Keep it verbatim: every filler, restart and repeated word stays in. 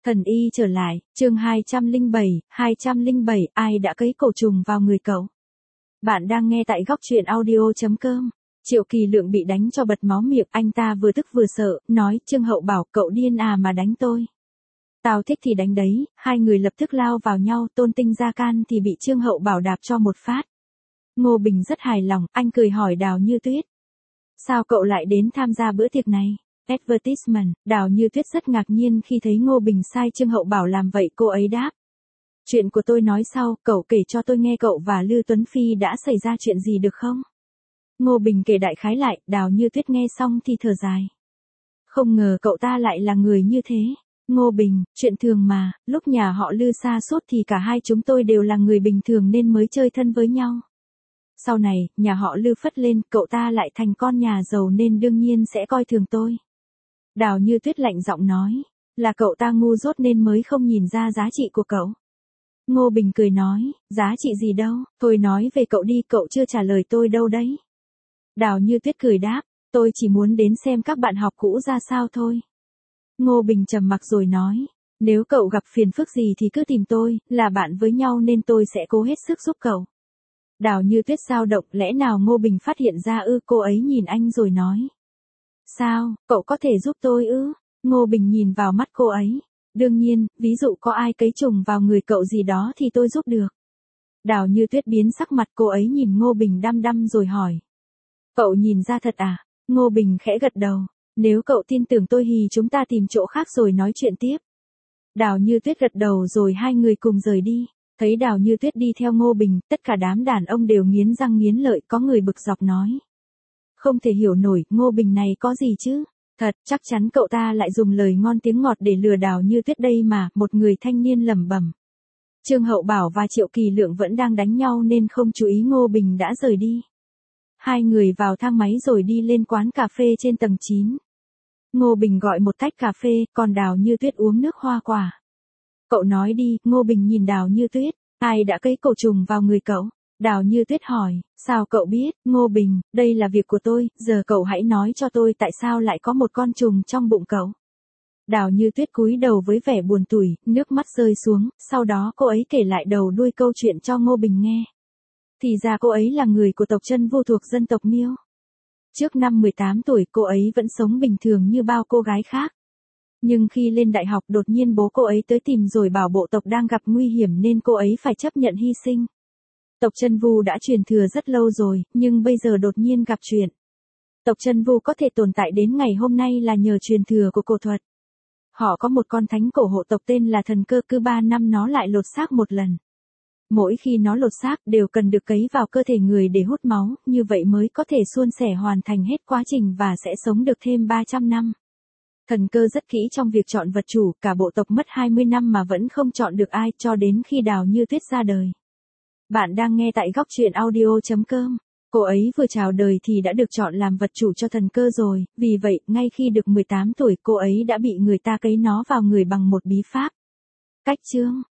Thần y trở lại, chương hai trăm lẻ bảy, hai trăm lẻ bảy, ai đã cấy cổ trùng vào người cậu? Bạn đang nghe tại góc truyện audio chấm com. Triệu Kỳ Lượng bị đánh cho bật máu miệng, anh ta vừa tức vừa sợ, nói, Trương Hậu Bảo, cậu điên à mà đánh tôi. Tao thích thì đánh đấy, hai người lập tức lao vào nhau, Tôn Tinh ra can thì bị Trương Hậu Bảo đạp cho một phát. Ngô Bình rất hài lòng, anh cười hỏi Đào Như Tuyết. Sao cậu lại đến tham gia bữa tiệc này? Advertisement, Đào Như Tuyết rất ngạc nhiên khi thấy Ngô Bình sai Trương Hậu Bảo làm vậy, cô ấy đáp. Chuyện của tôi nói sau, cậu kể cho tôi nghe cậu và Lưu Tuấn Phi đã xảy ra chuyện gì được không? Ngô Bình kể đại khái lại, Đào Như Tuyết nghe xong thì thở dài. Không ngờ cậu ta lại là người như thế. Ngô Bình, chuyện thường mà, lúc nhà họ Lưu sa sút thì cả hai chúng tôi đều là người bình thường nên mới chơi thân với nhau. Sau này, nhà họ Lưu phất lên, cậu ta lại thành con nhà giàu nên đương nhiên sẽ coi thường tôi. Đào Như Tuyết lạnh giọng nói, là cậu ta ngu dốt nên mới không nhìn ra giá trị của cậu. Ngô Bình cười nói, giá trị gì đâu, thôi nói về cậu đi, cậu chưa trả lời tôi đâu đấy. Đào Như Tuyết cười đáp, tôi chỉ muốn đến xem các bạn học cũ ra sao thôi. Ngô Bình trầm mặc rồi nói, nếu cậu gặp phiền phức gì thì cứ tìm tôi, là bạn với nhau nên tôi sẽ cố hết sức giúp cậu. Đào Như Tuyết dao động, lẽ nào Ngô Bình phát hiện ra ư? Cô ấy nhìn anh rồi nói. Sao, cậu có thể giúp tôi ư? Ngô Bình nhìn vào mắt cô ấy. Đương nhiên, ví dụ có ai cấy trùng vào người cậu gì đó thì tôi giúp được. Đào Như Tuyết biến sắc mặt, cô ấy nhìn Ngô Bình đăm đăm rồi hỏi. Cậu nhìn ra thật à? Ngô Bình khẽ gật đầu. Nếu cậu tin tưởng tôi thì chúng ta tìm chỗ khác rồi nói chuyện tiếp. Đào Như Tuyết gật đầu rồi hai người cùng rời đi. Thấy Đào Như Tuyết đi theo Ngô Bình, tất cả đám đàn ông đều nghiến răng nghiến lợi, có người bực dọc nói. Không thể hiểu nổi, Ngô Bình này có gì chứ? Thật, chắc chắn cậu ta lại dùng lời ngon tiếng ngọt để lừa Đào Như Tuyết đây mà, một người thanh niên lẩm bẩm. Trương Hậu Bảo và Triệu Kỳ Lượng vẫn đang đánh nhau nên không chú ý Ngô Bình đã rời đi. Hai người vào thang máy rồi đi lên quán cà phê trên tầng chín. Ngô Bình gọi một tách cà phê, còn Đào Như Tuyết uống nước hoa quả. Cậu nói đi, Ngô Bình nhìn Đào Như Tuyết, ai đã cấy cổ trùng vào người cậu? Đào Như Tuyết hỏi, sao cậu biết? Ngô Bình, đây là việc của tôi, giờ cậu hãy nói cho tôi tại sao lại có một con trùng trong bụng cậu. Đào Như Tuyết cúi đầu với vẻ buồn tủi, nước mắt rơi xuống, sau đó cô ấy kể lại đầu đuôi câu chuyện cho Ngô Bình nghe. Thì ra cô ấy là người của tộc Chân Vu thuộc dân tộc Miêu. Trước năm mười tám tuổi cô ấy vẫn sống bình thường như bao cô gái khác. Nhưng khi lên đại học đột nhiên bố cô ấy tới tìm rồi bảo bộ tộc đang gặp nguy hiểm nên cô ấy phải chấp nhận hy sinh. Tộc Chân Vu đã truyền thừa rất lâu rồi, nhưng bây giờ đột nhiên gặp chuyện. Tộc Chân Vu có thể tồn tại đến ngày hôm nay là nhờ truyền thừa của cổ thuật. Họ có một con thánh cổ hộ tộc tên là Thần Cơ, cứ ba năm nó lại lột xác một lần. Mỗi khi nó lột xác đều cần được cấy vào cơ thể người để hút máu, như vậy mới có thể suôn sẻ hoàn thành hết quá trình và sẽ sống được thêm ba trăm năm. Thần Cơ rất kỹ trong việc chọn vật chủ, cả bộ tộc mất hai mươi năm mà vẫn không chọn được ai cho đến khi Đào Như Tuyết ra đời. Bạn đang nghe tại góc truyện audio chấm com. Cô ấy vừa chào đời thì đã được chọn làm vật chủ cho Thần Cơ rồi, vì vậy, ngay khi được mười tám tuổi cô ấy đã bị người ta cấy nó vào người bằng một bí pháp. Cách chương